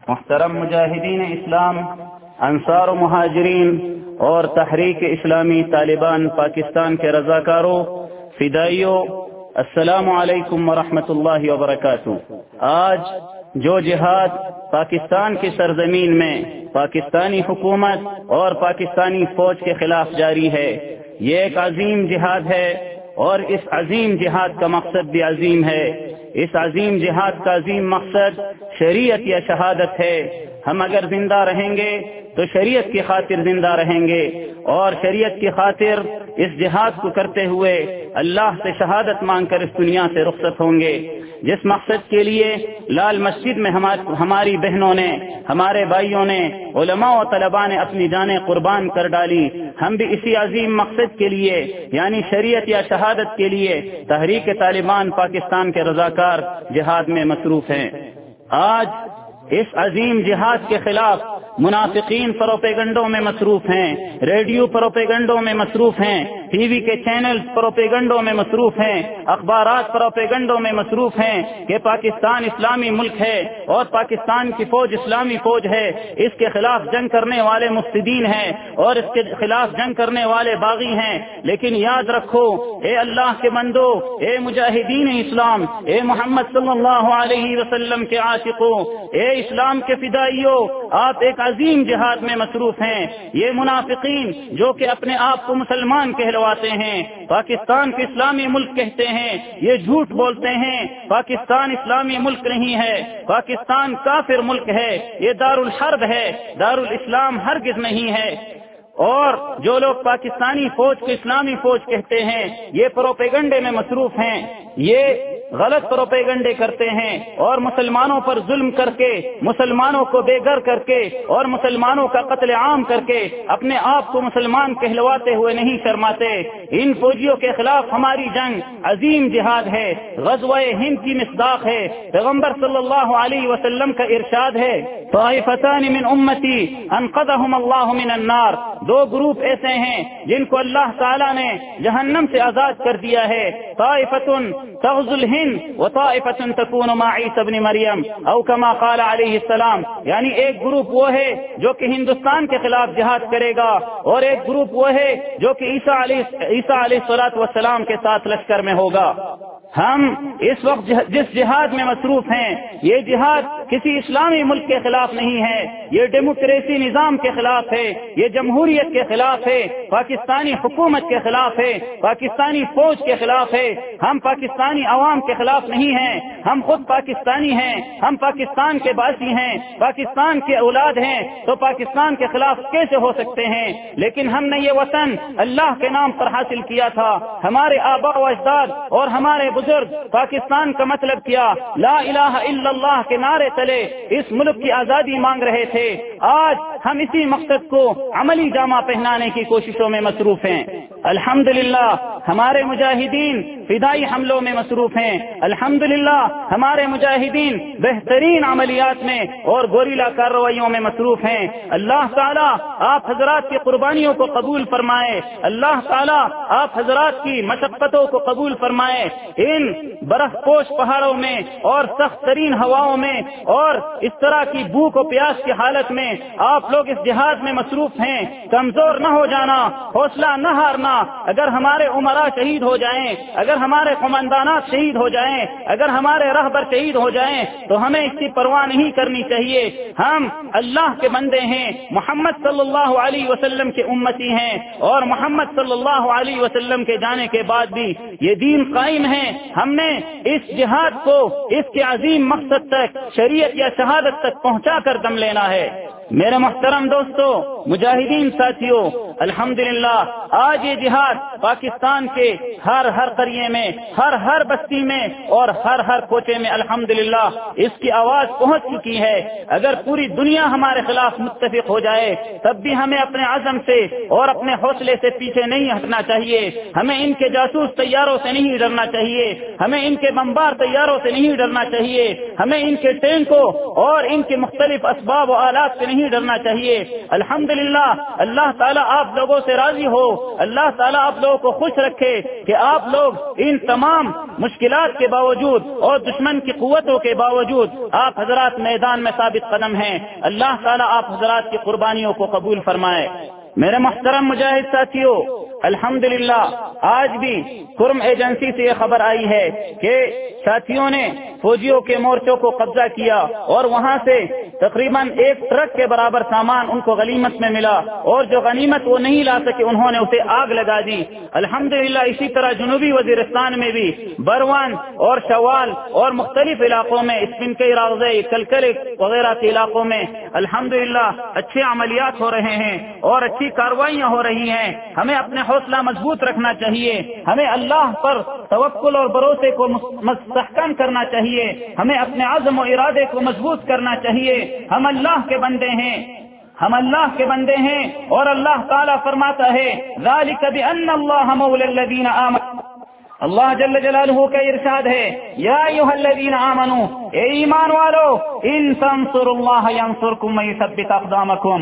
محترم مجاہدین اسلام، انصار و مہاجرین اور تحریک اسلامی طالبان پاکستان کے رضاکاروں، فدائیوں، السلام علیکم ورحمۃ اللہ وبرکاتہ۔ آج جو جہاد پاکستان کی سرزمین میں پاکستانی حکومت اور پاکستانی فوج کے خلاف جاری ہے، یہ ایک عظیم جہاد ہے اور اس عظیم جہاد کا مقصد بھی عظیم ہے۔ اس عظیم جہاد کا عظیم مقصد شریعت یا شہادت ہے۔ ہم اگر زندہ رہیں گے تو شریعت کی خاطر زندہ رہیں گے اور شریعت کی خاطر اس جہاد کو کرتے ہوئے اللہ سے شہادت مانگ کر اس دنیا سے رخصت ہوں گے۔ جس مقصد کے لیے لال مسجد میں ہماری بہنوں نے، ہمارے بھائیوں نے، علماء و طلباء نے اپنی جانیں قربان کر ڈالی، ہم بھی اسی عظیم مقصد کے لیے یعنی شریعت یا شہادت کے لیے تحریک طالبان پاکستان کے رضاکار جہاد میں مصروف ہیں۔ آج اس عظیم جہاد کے خلاف منافقین پروپیگنڈوں میں مصروف ہیں، ریڈیو پروپیگنڈوں میں مصروف ہیں، ٹی وی کے چینلز پروپیگنڈوں میں مصروف ہیں، اخبارات پروپیگنڈوں میں مصروف ہیں کہ پاکستان اسلامی ملک ہے اور پاکستان کی فوج اسلامی فوج ہے، اس کے خلاف جنگ کرنے والے مفسدین ہیں اور اس کے خلاف جنگ کرنے والے باغی ہیں۔ لیکن یاد رکھو اے اللہ کے بندو، اے مجاہدین اسلام، اے محمد صلی اللہ علیہ وسلم کے عاشقوں، اے اسلام کے فدائیوں، آپ ایک عظیم جہاد میں مصروف ہیں۔ یہ منافقین جو کہ اپنے آپ کو مسلمان کہلواتے ہیں، پاکستان کو اسلامی ملک کہتے ہیں، یہ جھوٹ بولتے ہیں۔ پاکستان اسلامی ملک نہیں ہے، پاکستان کافر ملک ہے، یہ دار الحرب ہے، دار الاسلام ہرگز نہیں ہے۔ اور جو لوگ پاکستانی فوج کو اسلامی فوج کہتے ہیں، یہ پروپیگنڈے میں مصروف ہیں، یہ غلط پروپیگنڈے کرتے ہیں اور مسلمانوں پر ظلم کر کے، مسلمانوں کو بے گھر کر کے اور مسلمانوں کا قتل عام کر کے اپنے آپ کو مسلمان کہلواتے ہوئے نہیں شرماتے۔ ان فوجیوں کے خلاف ہماری جنگ عظیم جہاد ہے، غزوہ ہند کی مصداق ہے۔ پیغمبر صلی اللہ علیہ وسلم کا ارشاد ہے، طائفتان من امتی انقذهم اللہ من النار، دو گروپ ایسے ہیں جن کو اللہ تعالیٰ نے جہنم سے آزاد کر دیا ہے، طائفۃ تغزو الہند وطائفۃ تکون مع عیسی ابن مریم او کما قال علیہ السلام، یعنی ایک گروپ وہ ہے جو کہ ہندوستان کے خلاف جہاد کرے گا اور ایک گروپ وہ ہے جو کہ عیسی علیہ السلام کے ساتھ لشکر میں ہوگا۔ ہم اس وقت جس جہاد میں مصروف ہیں، یہ جہاد کسی اسلامی ملک کے خلاف نہیں ہے، یہ ڈیموکریسی نظام کے خلاف ہے، یہ جمہوریت کے خلاف ہے، پاکستانی حکومت کے خلاف ہے، پاکستانی فوج کے خلاف ہے۔ ہم پاکستانی عوام کے خلاف نہیں ہیں، ہم خود پاکستانی ہیں، ہم پاکستان کے باسی ہیں، پاکستان کے اولاد ہیں، تو پاکستان کے خلاف کیسے ہو سکتے ہیں؟ لیکن ہم نے یہ وطن اللہ کے نام پر حاصل کیا تھا، ہمارے آباء و اجداد اور ہمارے بزرگ پاکستان کا مطلب کیا، لا الہ الا اللہ کے نعرے تلے اس ملک کی آزادی مانگ رہے تھے۔ آج ہم اسی مقصد کو عملی جامہ پہنانے کی کوششوں میں مصروف ہیں۔ الحمدللہ ہمارے مجاہدین فدائی حملوں میں مصروف ہیں، الحمدللہ ہمارے مجاہدین بہترین عملیات میں اور گوریلا کارروائیوں میں مصروف ہیں۔ اللہ تعالیٰ آپ حضرات کی قربانیوں کو قبول فرمائے، اللہ تعالیٰ آپ حضرات کی مشقتوں کو قبول فرمائے۔ ان برف پوش پہاڑوں میں اور سخت ترین ہواؤں میں اور اس طرح کی بھوک و پیاس کی حالت میں آپ لوگ اس جہاد میں مصروف ہیں۔ کمزور نہ ہو جانا، حوصلہ نہ ہارنا۔ اگر ہمارے عمراء شہید ہو جائیں، اگر ہمارے قماندانات شہید ہو جائیں، اگر ہمارے رہبر شہید ہو جائیں تو ہمیں اس کی پرواہ نہیں کرنی چاہیے۔ ہم اللہ کے بندے ہیں، محمد صلی اللہ علیہ وسلم کے امتی ہیں اور محمد صلی اللہ علیہ وسلم کے جانے کے بعد بھی یہ دین قائم ہے۔ ہم نے اس جہاد کو اس کے عظیم مقصد تک، شریعت یا شہادت تک پہنچا کر دم لینا ہے۔ میرے محترم دوستو، مجاہدین ساتھیوں، الحمدللہ آج یہ جہاد پاکستان کے ہر قریے میں، ہر بستی میں اور ہر کوچے میں الحمدللہ اس کی آواز پہنچ چکی ہے۔ اگر پوری دنیا ہمارے خلاف متفق ہو جائے تب بھی ہمیں اپنے عزم سے اور اپنے حوصلے سے پیچھے نہیں ہٹنا چاہیے۔ ہمیں ان کے جاسوس طیاروں سے نہیں ڈرنا چاہیے، ہمیں ان کے بمبار طیاروں سے نہیں ڈرنا چاہیے، ہمیں ان کے ٹینکوں اور ان کے مختلف اسباب و آلات سے نہیں ڈرنا چاہیے۔ الحمدللہ اللہ تعالیٰ آپ لوگوں سے راضی ہو اللہ تعالیٰ آپ لوگوں کو خوش رکھے کہ آپ لوگ ان تمام مشکلات کے باوجود اور دشمن کی قوتوں کے باوجود آپ حضرات میدان میں ثابت قدم ہیں. اللہ تعالیٰ آپ حضرات کی قربانیوں کو قبول فرمائے. میرے محترم مجاہد ساتھیوں، الحمدللہ آج بھی کرم ایجنسی سے یہ خبر آئی ہے کہ ساتھیوں نے فوجیوں کے مورچوں کو قبضہ کیا اور وہاں سے تقریباً 1 ٹرک کے برابر سامان ان کو غنیمت میں ملا، اور جو غنیمت وہ نہیں لا سکے انہوں نے اسے آگ لگا دی. الحمدللہ اسی طرح جنوبی وزیرستان میں بھی بروان اور شوال اور مختلف علاقوں میں اسپنکئی راغزے کلکل وغیرہ کے علاقوں میں الحمدللہ اچھے عملیات ہو رہے ہیں اور اچھی کارروائیاں ہو رہی ہیں. ہمیں اپنے حوصلہ مضبوط رکھنا چاہیے، ہمیں اللہ پر توکل اور بھروسے کو مستحکم کرنا چاہیے، ہمیں اپنے عزم و ارادے کو مضبوط کرنا چاہیے. ہم اللہ کے بندے ہیں، ہم اللہ کے بندے ہیں، اور اللہ تعالیٰ فرماتا ہے ذالک بأن اللہ مولی الذین آمنوا. اللہ جل جلالہ کا ارشاد ہے یا ایھا الذین آمنوا، اے ایمان والو، ان تنصروا اللہ ینصرکم ویثبت اقدامکم.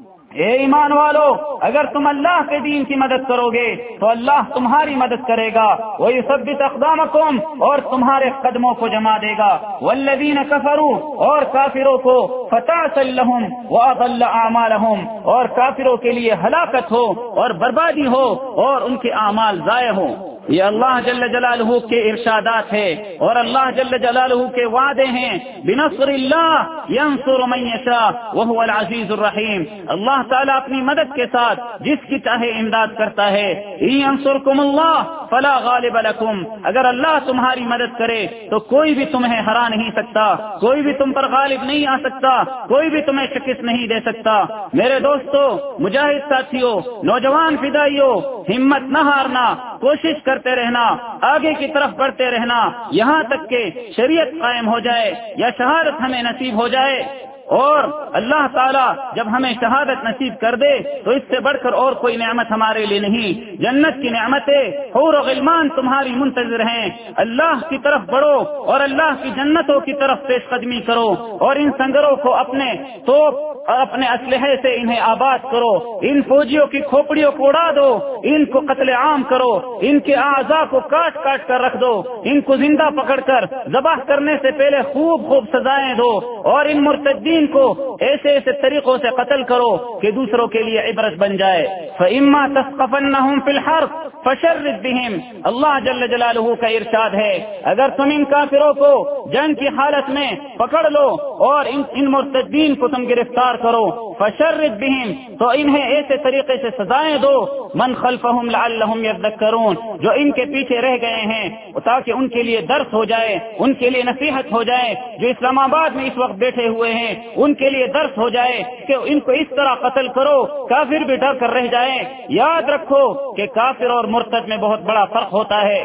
اے ایمان والو، اگر تم اللہ کے دین کی مدد کرو گے تو اللہ تمہاری مدد کرے گا، وَيُثَبِّتْ أَقْدَامَكُمْ، اور تمہارے قدموں کو جما دے گا. وَالَّذِينَ كَفَرُوا، اور کافروں کو فَتَعْسًا لَهُمْ وَأَضَلَّ أَعْمَالَهُمْ، اور کافروں کے لیے ہلاکت ہو اور بربادی ہو اور ان کے اعمال ضائع ہوں. یہ اللہ جل جلالہ کے ارشادات ہے اور اللہ جل جلالہ کے وعدے ہیں. بنصر اللہ ینصر من یشاء وهو العزیز الرحیم. اللہ تعالیٰ اپنی مدد کے ساتھ جس کی چاہے امداد کرتا ہے. ینصرکم اللہ فلا غالب لکم، اگر اللہ تمہاری مدد کرے تو کوئی بھی تمہیں ہرا نہیں سکتا، کوئی بھی تم پر غالب نہیں آ سکتا، کوئی بھی تمہیں شکست نہیں دے سکتا. میرے دوستو، مجاہد ساتھیوں، نوجوان فدائیوں، ہمت نہ ہارنا، کوشش کرتے رہنا، آگے کی طرف بڑھتے رہنا، یہاں تک کہ شریعت قائم ہو جائے یا شہادت ہمیں نصیب ہو جائے. اور اللہ تعالیٰ جب ہمیں شہادت نصیب کر دے تو اس سے بڑھ کر اور کوئی نعمت ہمارے لیے نہیں. جنت کی نعمتیں، حور و غلمان تمہاری منتظر ہیں. اللہ کی طرف بڑھو اور اللہ کی جنتوں کی طرف پیش قدمی کرو، اور ان سنگروں کو اپنے توپ اور اپنے اسلحے سے انہیں آباد کرو. ان فوجیوں کی کھوپڑیوں کو اڑا دو، ان کو قتل عام کرو، ان کے اعضاء کو کاٹ کاٹ کر رکھ دو، ان کو زندہ پکڑ کر ذبح کرنے سے پہلے خوب خوب سزائیں دو، اور ان مرتدین کو ایسے ایسے طریقوں سے قتل کرو کہ دوسروں کے لیے عبرت بن جائے. فَإِمَّا تَثْقَفَنَّهُمْ فِي الْحَرْبِ فَشَرِّدْ بِهِمْ. اللہ جل جلالہ کا ارشاد ہے اگر تم ان کافروں کو جنگ کی حالت میں پکڑ لو اور ان مرتدین کو تم گرفتار کرو، فَشَرِّدْ بِهِمْ، تو انہیں ایسے طریقے سے سزائیں دو، مَنْ خَلْفَهُمْ لَعَلَّهُمْ يَذَّكَّرُونَ، جو ان کے پیچھے رہ گئے ہیں تاکہ ان کے لیے درس ہو جائے، ان کے لیے نصیحت ہو جائے. جو اسلام آباد میں اس وقت بیٹھے ہوئے ہیں ان کے لیے درس ہو جائے کہ ان کو اس طرح قتل کرو کافر بھی ڈر کر رہ جائیں. یاد رکھو کہ کافر اور مرتد میں بہت بڑا فرق ہوتا ہے.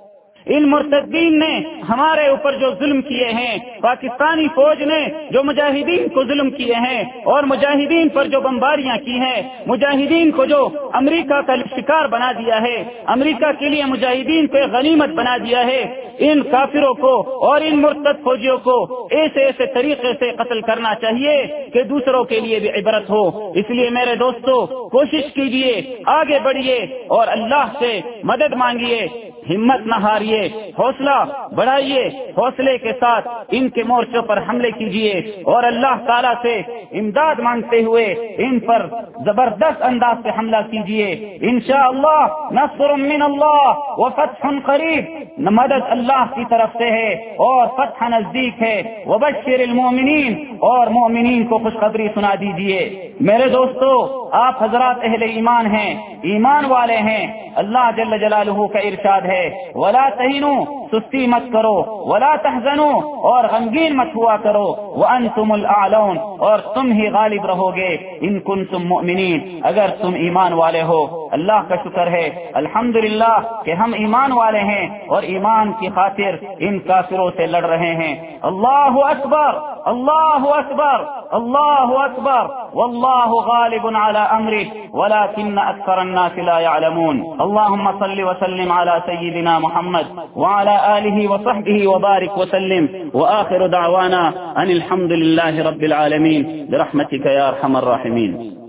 ان مرتدین نے ہمارے اوپر جو ظلم کیے ہیں، پاکستانی فوج نے جو مجاہدین کو ظلم کیے ہیں اور مجاہدین پر جو بمباریاں کی ہیں، مجاہدین کو جو امریکہ کا شکار بنا دیا ہے، امریکہ کے لیے مجاہدین کو غنیمت بنا دیا ہے، ان کافروں کو اور ان مرتد فوجیوں کو ایسے ایسے طریقے سے قتل کرنا چاہیے کہ دوسروں کے لیے بھی عبرت ہو. اس لیے میرے دوستو، کوشش کیجئے، آگے بڑھیے اور اللہ سے مدد مانگیے، ہمت نہ ہاریے، حوصلہ بڑھائیے، حوصلے کے ساتھ ان کے مورچوں پر حملے کیجیے اور اللہ تعالیٰ سے امداد مانگتے ہوئے ان پر زبردست انداز سے حملہ کیجیے. انشاءاللہ نصر من اللہ وفتح قریب، مدد اللہ کی طرف سے ہے اور فتح نزدیک ہے. وبشر المؤمنین، اور مومنین کو خوشخبری سنا دیجیے. میرے دوستو، آپ حضرات اہل ایمان ہیں، ایمان والے ہیں. اللہ جل جلالہ کا ارشاد ہے ولا تہنوا، سستی مت کرو، ولا تحزنوا، اور غمگین مت ہوا کرو، وانتم الاعلون، اور تم ہی غالب رہو گے، ان کنتم مؤمنین، اگر تم ایمان والے ہو. اللہ کا شکر ہے الحمدللہ کہ ہم ایمان والے ہیں اور ایمان کی خاطر ان کافروں سے لڑ رہے ہیں. اللہ اکبر، اللہ اکبر، اللہ اکبر، واللہ غالب على امره ولكن اکثر الناس لا يعلمون. اللهم صل وسلم على سيدنا محمد وعلى آله وصحبه وبارك وسلم، وآخر دعوانا ان الحمد لله رب العالمين برحمتك يا ارحم الراحمين.